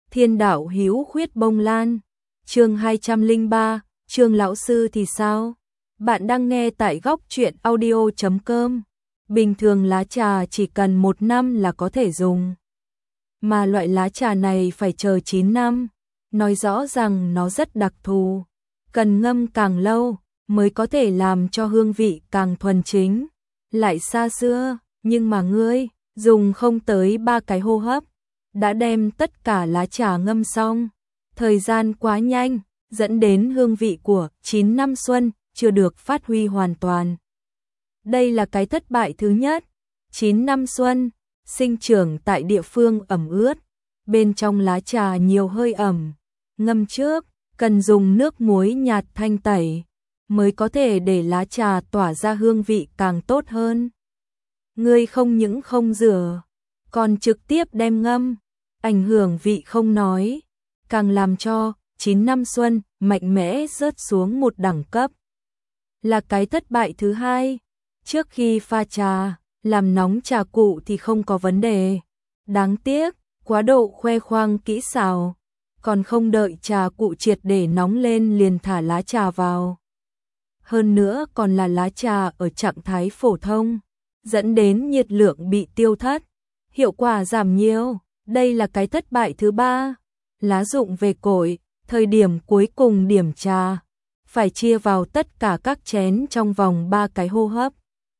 Thiên đạo hữu khuyết bông lan. Chương 203, Trương lão sư thì sao? Bạn đang nghe tại góc truyện audio.com. Bình thường lá trà chỉ cần 1 năm là có thể dùng. Mà loại lá trà này phải chờ 9 năm. Nói rõ rằng nó rất đặc thù. Cần ngâm càng lâu mới có thể làm cho hương vị càng thuần chính. Lại xa xưa, nhưng mà ngươi dùng không tới 3 cái hô hấp đã đem tất cả lá trà ngâm xong. Thời gian quá nhanh, dẫn đến hương vị của 9 năm xuân chưa được phát huy hoàn toàn. Đây là cái thất bại thứ nhất. 9 năm xuân, sinh trưởng tại địa phương ẩm ướt, bên trong lá trà nhiều hơi ẩm. Ngâm trước, cần dùng nước muối nhạt thanh tẩy, mới có thể để lá trà tỏa ra hương vị càng tốt hơn. Ngươi không những không rửa, còn trực tiếp đem ngâm, ảnh hưởng vị không nói, càng làm cho 9 năm xuân mạnh mẽ rớt xuống một đẳng cấp. Là cái thất bại thứ hai. Trước khi pha trà, làm nóng trà cụ thì không có vấn đề. Đáng tiếc, quá độ khoe khoang kỹ xảo, còn không đợi trà cụ triệt để nóng lên liền thả lá trà vào. Hơn nữa còn là lá trà ở trạng thái phổ thông, dẫn đến nhiệt lượng bị tiêu thất, hiệu quả giảm nhiều. Đây là cái thất bại thứ ba. Lá rụng về cội, thời điểm cuối cùng điểm trà, phải chia vào tất cả các chén trong vòng 3 cái hô hấp,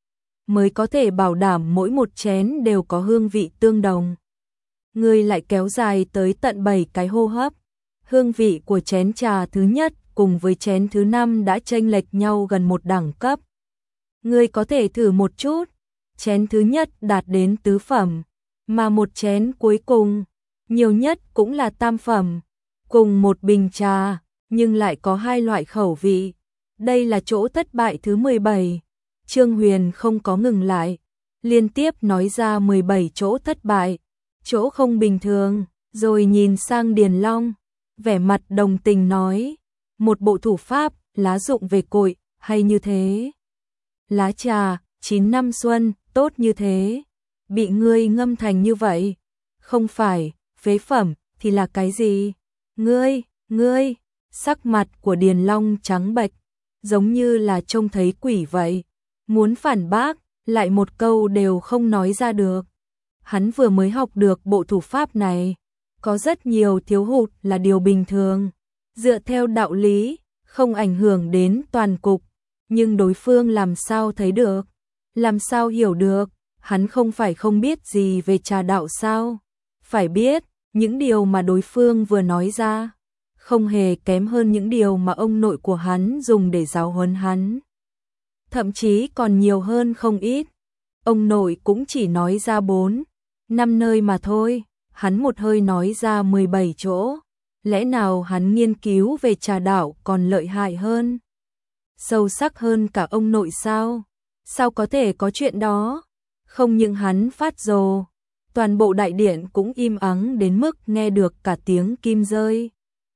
mới có thể bảo đảm mỗi một chén đều có hương vị tương đồng. Ngươi lại kéo dài tới tận 7 cái hô hấp. Hương vị của chén trà thứ nhất cùng với chén thứ 5 đã chênh lệch nhau gần một đẳng cấp. Ngươi có thể thử một chút. Chén thứ nhất đạt đến tứ phẩm, mà một chén cuối cùng, nhiều nhất cũng là tam phẩm. Cùng một bình trà, nhưng lại có 2 loại khẩu vị. Đây là chỗ thất bại thứ 17. Trương Huyền không có ngừng lại, liên tiếp nói ra 17 chỗ thất bại, chỗ không bình thường, rồi nhìn sang Điền Long, vẻ mặt đồng tình nói, một bộ thủ pháp, lá rụng về cội, hay như thế. Lá trà, 9 năm xuân, tốt như thế, bị ngươi ngâm thành như vậy, không phải, phế phẩm, thì là cái gì? Ngươi, sắc mặt của Điền Long trắng bệch, giống như là trông thấy quỷ vậy, muốn phản bác, lại một câu đều không nói ra được. Hắn vừa mới học được bộ thủ pháp này, có rất nhiều thiếu hụt là điều bình thường, dựa theo đạo lý, không ảnh hưởng đến toàn cục, nhưng đối phương làm sao thấy được, làm sao hiểu được, hắn không phải không biết gì về trà đạo sao, phải biết, những điều mà đối phương vừa nói ra, không hề kém hơn những điều mà ông nội của hắn dùng để giáo huấn hắn. Thậm chí còn nhiều hơn không ít. Ông nội cũng chỉ nói ra 4, 5 nơi mà thôi, hắn một hơi nói ra 17 chỗ. Lẽ nào hắn nghiên cứu về trà đạo còn lợi hại hơn, sâu sắc hơn cả ông nội sao? Sao có thể có chuyện đó? Không những hắn phát rồ, toàn bộ đại điện cũng im ắng đến mức nghe được cả tiếng kim rơi.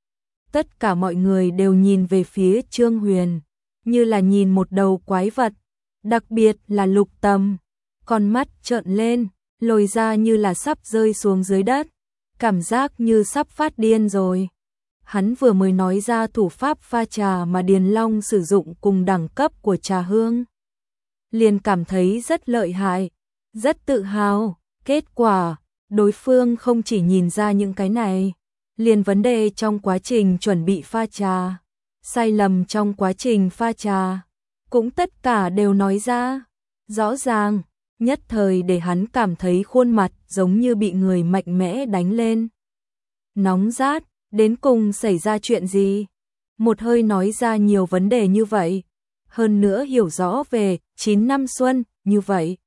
Tất cả mọi người đều nhìn về phía Trương Huyền, như là nhìn một đầu quái vật, đặc biệt là Lục Tâm, con mắt trợn lên, lồi ra như là sắp rơi xuống dưới đất, cảm giác như sắp phát điên rồi. Hắn vừa mới nói ra thủ pháp pha trà mà Điền Long sử dụng cùng đẳng cấp của trà hương, liền cảm thấy rất lợi hại, rất tự hào. Kết quả, đối phương không chỉ nhìn ra những cái này, liền vấn đề trong quá trình chuẩn bị pha trà, sai lầm trong quá trình pha trà, cũng tất cả đều nói ra, rõ ràng, nhất thời để hắn cảm thấy khuôn mặt giống như bị người mạnh mẽ đánh lên. Nóng rát, đến cùng xảy ra chuyện gì? Một hơi nói ra nhiều vấn đề như vậy, hơn nữa hiểu rõ về 9 năm xuân như vậy.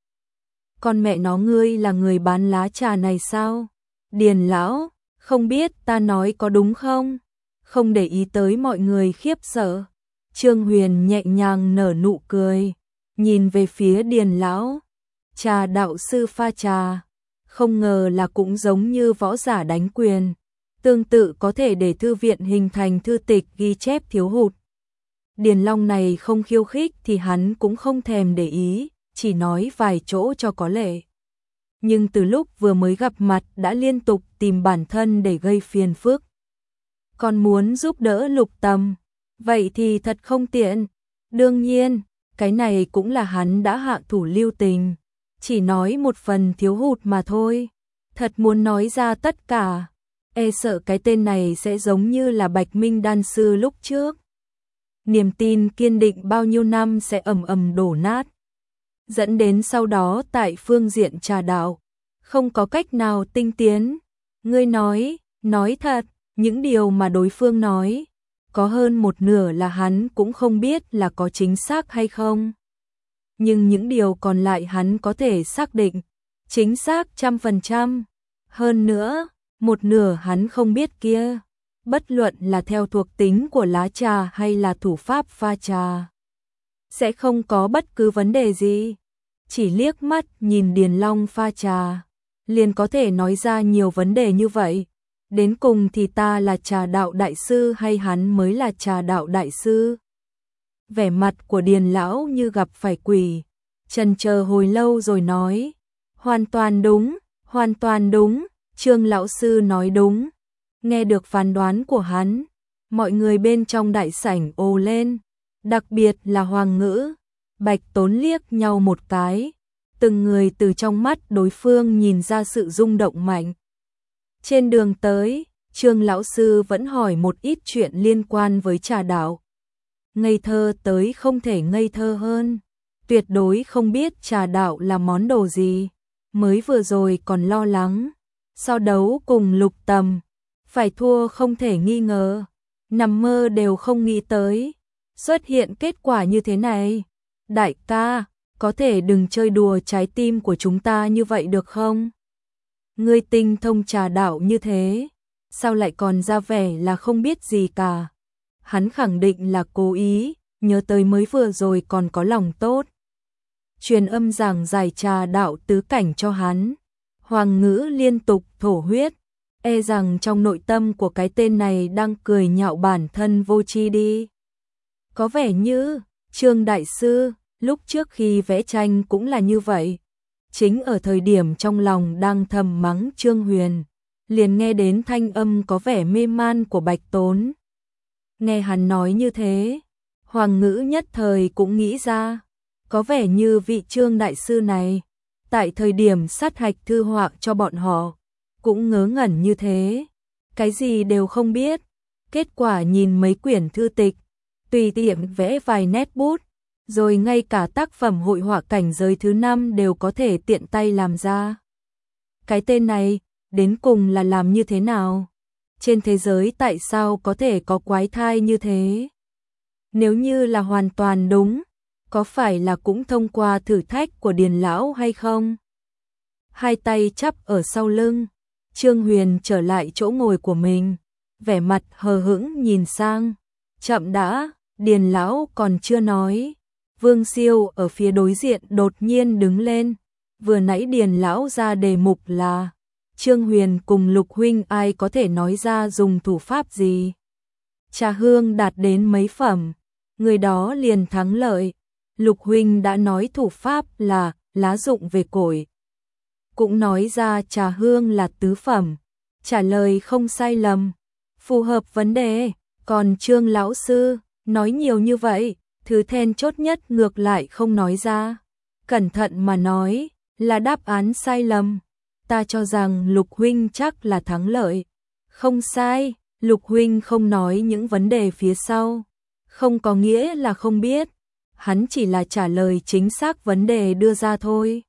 Con mẹ nó, ngươi là người bán lá trà này sao? Điền lão, không biết ta nói có đúng không? Không để ý tới mọi người khiếp sợ, Trương Huyền nhẹ nhàng nở nụ cười, nhìn về phía Điền lão. Trà đạo sư pha trà, không ngờ là cũng giống như võ giả đánh quyền, tương tự có thể để thư viện hình thành thư tịch ghi chép thiếu hụt. Điền Long này không khiêu khích thì hắn cũng không thèm để ý, chỉ nói vài chỗ cho có lệ. nhưng từ lúc vừa mới gặp mặt đã liên tục tìm bản thân để gây phiền phức. Còn muốn giúp đỡ Lục Tầm, vậy thì thật không tiện. Đương nhiên, cái này cũng là hắn đã hạ thủ lưu tình, chỉ nói một phần thiếu hụt mà thôi. Thật muốn nói ra tất cả, e sợ cái tên này sẽ giống như là Bạch Minh đan sư lúc trước. Niềm tin kiên định bao nhiêu năm sẽ ầm ầm đổ nát, dẫn đến sau đó tại phương diện trà đạo, không có cách nào tinh tiến. Ngươi nói thật, những điều mà đối phương nói, có hơn một nửa là hắn cũng không biết là có chính xác hay không. Nhưng những điều còn lại hắn có thể xác định, chính xác 100%. Hơn nữa, một nửa hắn không biết kia, bất luận là theo thuộc tính của lá trà hay là thủ pháp pha trà, sẽ không có bất cứ vấn đề gì. Chỉ liếc mắt nhìn Điền Long pha trà, liền có thể nói ra nhiều vấn đề như vậy. Đến cùng thì ta là trà đạo đại sư hay hắn mới là trà đạo đại sư? Vẻ mặt của Điền lão như gặp phải quỷ, chần chờ hồi lâu rồi nói, hoàn toàn đúng, Trương lão sư nói đúng. Nghe được phán đoán của hắn, mọi người bên trong đại sảnh ồ lên, đặc biệt là Hoàng Ngữ, Bạch Tốn liếc nhau một cái, từng người từ trong mắt đối phương nhìn ra sự rung động mạnh. Trên đường tới, Trương lão sư vẫn hỏi một ít chuyện liên quan với trà đạo. Ngây thơ tới không thể ngây thơ hơn, tuyệt đối không biết trà đạo là món đồ gì, mới vừa rồi còn lo lắng, so đấu cùng Lục Tầm, phải thua không thể nghi ngờ, nằm mơ đều không nghĩ tới, xuất hiện kết quả như thế này. Đại ca, có thể đừng chơi đùa trái tim của chúng ta như vậy được không? Ngươi tinh thông trà đạo như thế, sao lại còn ra vẻ là không biết gì cả? Hắn khẳng định là cố ý, nhớ tới mới vừa rồi còn có lòng tốt. Truyền âm giảng giải trà đạo tứ cảnh cho hắn. Hoàng Ngữ liên tục thổ huyết, e rằng trong nội tâm của cái tên này đang cười nhạo bản thân vô tri đi. Có vẻ như, Trương đại sư, lúc trước khi vẽ tranh cũng là như vậy. Chính ở thời điểm trong lòng đang thầm mắng Trương Huyền, liền nghe đến thanh âm có vẻ mê man của Bạch Tốn. Nghe hắn nói như thế, Hoàng Ngữ nhất thời cũng nghĩ ra, có vẻ như vị Trương đại sư này, tại thời điểm sát hạch thư họa cho bọn họ, cũng ngớ ngẩn như thế, cái gì đều không biết. Kết quả nhìn mấy quyển thư tịch, tùy tiện vẽ vài nét bút, rồi ngay cả tác phẩm hội họa cảnh giới thứ 5 đều có thể tiện tay làm ra. Cái tên này, đến cùng là làm như thế nào? Trên thế giới tại sao có thể có quái thai như thế? Nếu như là hoàn toàn đúng, có phải là cũng thông qua thử thách của Điền lão hay không? Hai tay chắp ở sau lưng, Trương Huyền trở lại chỗ ngồi của mình, vẻ mặt hờ hững nhìn sang. Chậm đã, Điền lão còn chưa nói. Vương Siêu ở phía đối diện đột nhiên đứng lên. Vừa nãy Điền lão ra đề mục là Trương Huyền cùng Lục huynh ai có thể nói ra dùng thủ pháp gì? Trà hương đạt đến mấy phẩm, người đó liền thắng lợi. Lục huynh đã nói thủ pháp là lá dụng về cội, cũng nói ra trà hương là tứ phẩm, trả lời không sai lầm, phù hợp vấn đề. Còn Trương lão sư nói nhiều như vậy, thứ then chốt nhất ngược lại không nói ra. Cẩn thận mà nói, là đáp án sai lầm. Ta cho rằng Lục huynh chắc là thắng lợi. Không sai, Lục huynh không nói những vấn đề phía sau, không có nghĩa là không biết, hắn chỉ là trả lời chính xác vấn đề đưa ra thôi.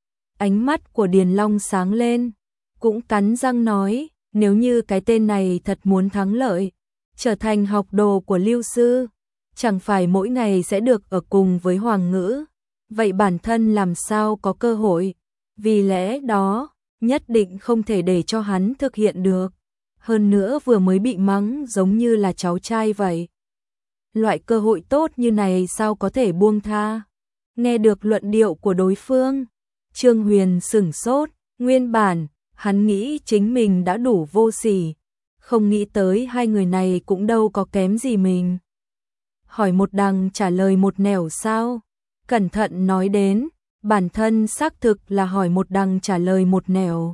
Ánh mắt của Điền Long sáng lên, cũng cắn răng nói, nếu như cái tên này thật muốn thắng lợi, trở thành học đồ của Lưu sư, chẳng phải mỗi ngày sẽ được ở cùng với Hoàng Ngữ, vậy bản thân làm sao có cơ hội? Vì lẽ đó, nhất định không thể để cho hắn thực hiện được. Hơn nữa vừa mới bị mắng giống như là cháu trai vậy. Loại cơ hội tốt như này sao có thể buông tha? Nghe được luận điệu của đối phương, Trương Huyền sửng sốt, nguyên bản, hắn nghĩ chính mình đã đủ vô sỉ, không nghĩ tới hai người này cũng đâu có kém gì mình. Hỏi một đằng trả lời một nẻo sao? Cẩn thận nói đến, bản thân xác thực là hỏi một đằng trả lời một nẻo.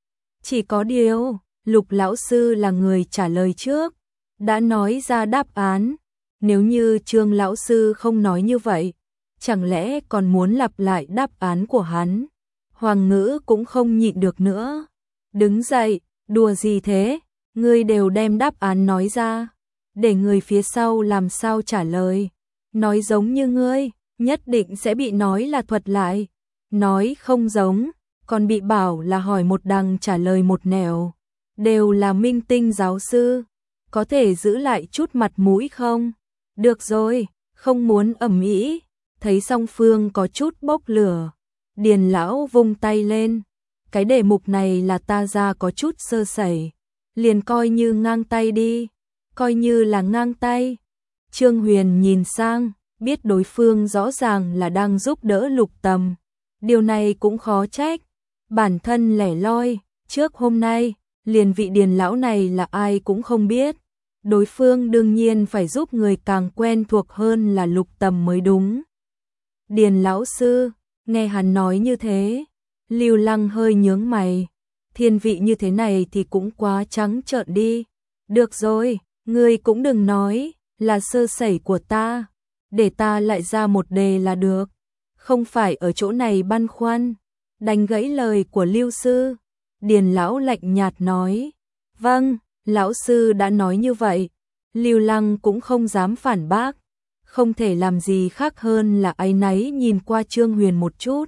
Chỉ có điều, Lục lão sư là người trả lời trước, đã nói ra đáp án. Nếu như Trương lão sư không nói như vậy, chẳng lẽ còn muốn lặp lại đáp án của hắn? Hoàng Ngữ cũng không nhịn được nữa. Đứng dậy, đùa gì thế? Ngươi đều đem đáp án nói ra, để người phía sau làm sao trả lời? Nói giống như ngươi, nhất định sẽ bị nói là thuật lại. Nói không giống, còn bị bảo là hỏi một đằng trả lời một nẻo. Đều là minh tinh giáo sư, có thể giữ lại chút mặt mũi không? Được rồi, không muốn ầm ĩ. Thấy song phương có chút bốc lửa, Điền lão vung tay lên. Cái đề mục này là ta ra có chút sơ sẩy, liền coi như ngang tay đi, coi như là ngang tay. Trương Huyền nhìn sang, biết đối phương rõ ràng là đang giúp đỡ Lục Tầm. Điều này cũng khó trách, bản thân lẻ loi, trước hôm nay, liền vị Điền lão này là ai cũng không biết. Đối phương đương nhiên phải giúp người càng quen thuộc hơn là Lục Tầm mới đúng. Điền lão sư, nghe hắn nói như thế, Lưu Lăng hơi nhướng mày. Thiên vị như thế này thì cũng quá trắng trợn đi. Được rồi, ngươi cũng đừng nói là sơ sẩy của ta, để ta lại ra một đề là được. Không phải ở chỗ này băn khoăn. Đánh gãy lời của Lưu sư, Điền lão lạnh nhạt nói. Vâng, lão sư đã nói như vậy. Lưu Lăng cũng không dám phản bác, không thể làm gì khác hơn là áy náy nhìn qua Trương Huyền một chút.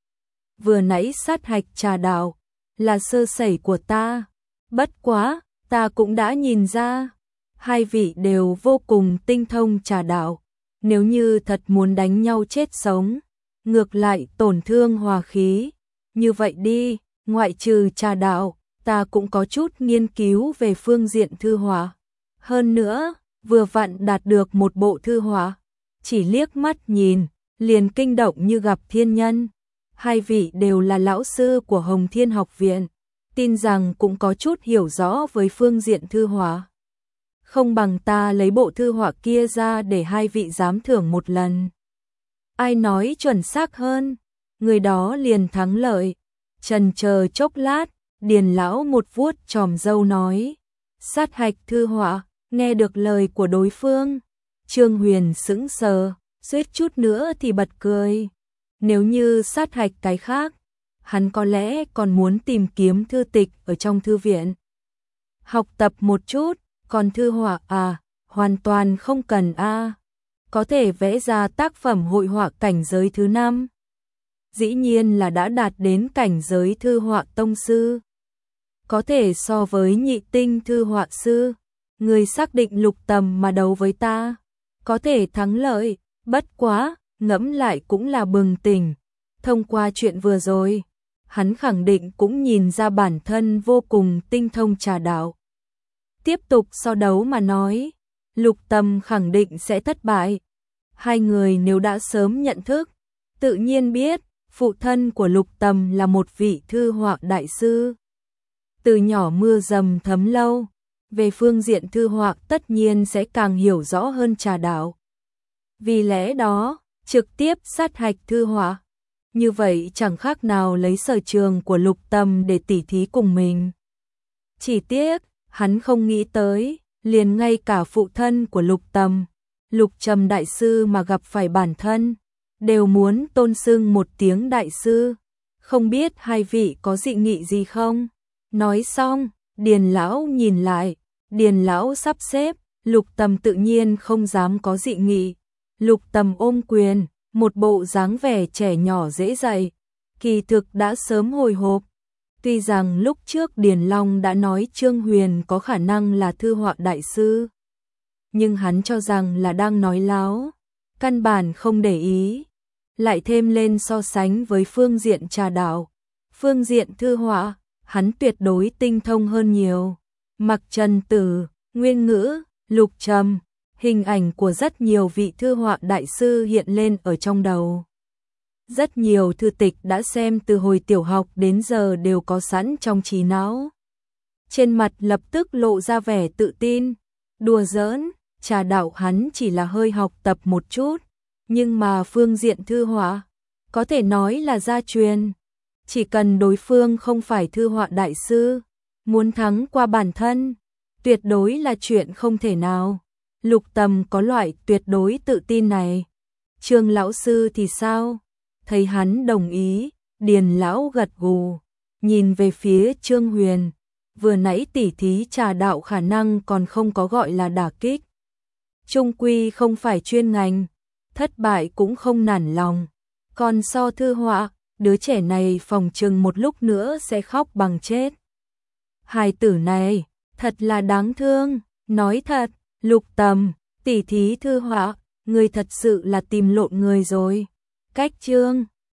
Vừa nãy sát hạch trà đạo là sơ sẩy của ta, bất quá, ta cũng đã nhìn ra, hai vị đều vô cùng tinh thông trà đạo, nếu như thật muốn đánh nhau chết sống, ngược lại tổn thương hòa khí, như vậy đi, ngoại trừ trà đạo, ta cũng có chút nghiên cứu về phương diện thư họa. Hơn nữa, vừa vặn đạt được một bộ thư họa, chỉ liếc mắt nhìn, liền kinh động như gặp thiên nhân. Hai vị đều là lão sư của Hồng Thiên học viện, tin rằng cũng có chút hiểu rõ với phương diện thư họa. Không bằng ta lấy bộ thư họa kia ra để hai vị giám thưởng một lần. Ai nói chuẩn xác hơn, người đó liền thắng lợi. Chần chờ chốc lát, Điền lão một vuốt chòm râu nói, sát hạch thư họa. Nghe được lời của đối phương, Trương Huyền sững sờ, suýt chút nữa thì bật cười. Nếu như sát hạch cái khác, hắn có lẽ còn muốn tìm kiếm thư tịch ở trong thư viện, học tập một chút, còn thư họa hoàn toàn không cần có thể vẽ ra tác phẩm hội họa cảnh giới thứ 5. Dĩ nhiên là đã đạt đến cảnh giới thư họa tông sư. Có thể so với nhị tinh thư họa sư. Người xác định Lục Tầm mà đấu với ta, có thể thắng lợi, bất quá, ngẫm lại cũng là bừng tỉnh. Thông qua chuyện vừa rồi, hắn khẳng định cũng nhìn ra bản thân vô cùng tinh thông trà đạo. Tiếp tục so đấu mà nói, Lục Tầm khẳng định sẽ thất bại. Hai người nếu đã sớm nhận thức, tự nhiên biết, phụ thân của Lục Tầm là một vị thư họa đại sư. Từ nhỏ mưa dầm thấm lâu, về phương diện thư họa tất nhiên sẽ càng hiểu rõ hơn trà đạo. Vì lẽ đó, trực tiếp sát hạch thư họa, như vậy chẳng khác nào lấy sở trường của Lục Tầm để tỉ thí cùng mình. Chỉ tiếc, hắn không nghĩ tới, liền ngay cả phụ thân của Lục Tầm, Lục Trầm đại sư mà gặp phải bản thân, đều muốn tôn xưng một tiếng đại sư. Không biết hai vị có dị nghị gì không? Nói xong, Điền lão nhìn lại, Điền lão sắp xếp, Lục Tầm tự nhiên không dám có dị nghị. Lục Tầm ôm quyền, một bộ dáng vẻ trẻ nhỏ dễ dạy, kỳ thực đã sớm hồi hộp. Tuy rằng lúc trước Điền Long đã nói Trương Huyền có khả năng là thư họa đại sư, nhưng hắn cho rằng là đang nói láo, căn bản không để ý. Lại thêm lên so sánh với phương diện trà đạo, phương diện thư họa, hắn tuyệt đối tinh thông hơn nhiều. Mặc Trần Tử, Nguyên Ngữ, Lục Trầm, hình ảnh của rất nhiều vị thư họa đại sư hiện lên ở trong đầu. Rất nhiều thư tịch đã xem từ hồi tiểu học đến giờ đều có sẵn trong trí não. Trên mặt lập tức lộ ra vẻ tự tin, đùa giỡn, trà đạo hắn chỉ là hơi học tập một chút, nhưng mà phương diện thư họa, có thể nói là gia truyền. Chỉ cần đối phương không phải thư họa đại sư, muốn thắng qua bản thân, tuyệt đối là chuyện không thể nào. Lục Tầm có loại tuyệt đối tự tin này. Trương lão sư thì sao? Thấy hắn đồng ý, Điền lão gật gù, nhìn về phía Trương Huyền, vừa nãy tỉ thí trà đạo khả năng còn không có gọi là đả kích. Trung quy không phải chuyên ngành, thất bại cũng không nản lòng. Còn so thư họa, đứa trẻ này phòng chừng một lúc nữa sẽ khóc bằng chết. Hài tử này, thật là đáng thương, nói thật, Lục Tầm, tỉ thí thư họa, người thật sự là tìm lộn người rồi. Cách Trương